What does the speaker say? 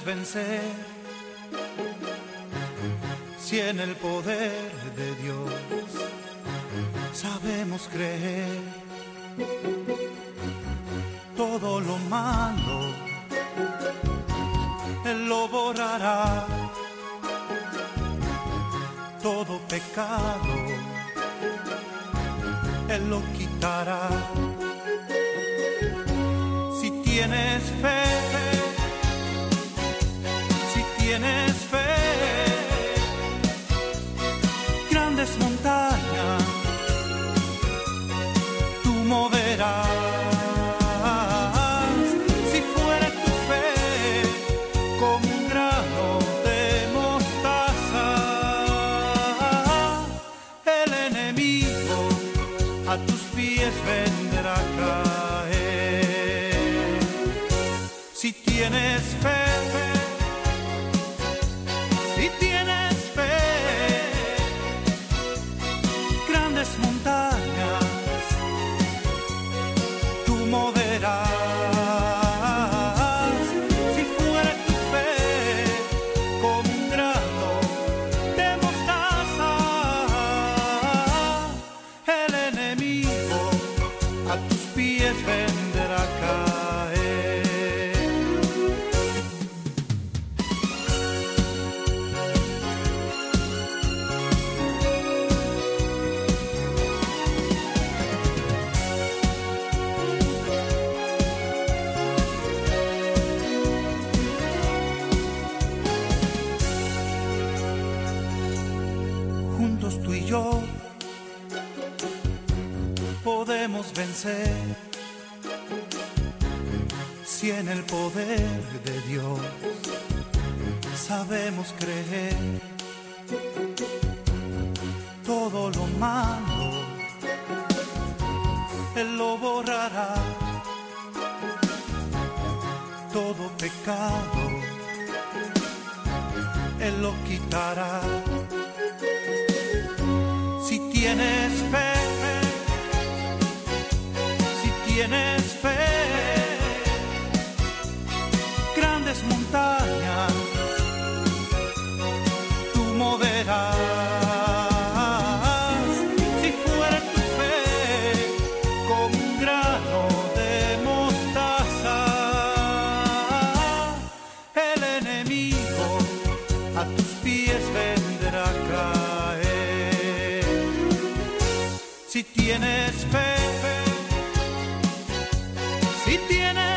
vencer si en el poder de Dios sabemos creer? Todo lo malo Él lo borrará, todo pecado Él lo quitará. Si tienes fe, si tienes fe, grandes montañas tú moverás. Si fuera tu fe como un grano de mostaza, el enemigo a tus pies vendrá a caer. Si tienes fe, si tienes fe, grandes montañas tú moverás. Si fuera tu fe como un grano de mostaza, el enemigo a tus pies vendrá a caer. Juntos tú y yo podemos vencer si en el poder de Dios sabemos creer. Todo lo malo Él lo borrará, todo pecado Él lo quitará. Si tienes fe, si tienes fe, grandes montañas tú moverás. Si fuera tu fe como un grano de mostaza, el enemigo a tus pies vendrá a caer. Si tienes fe, si tienes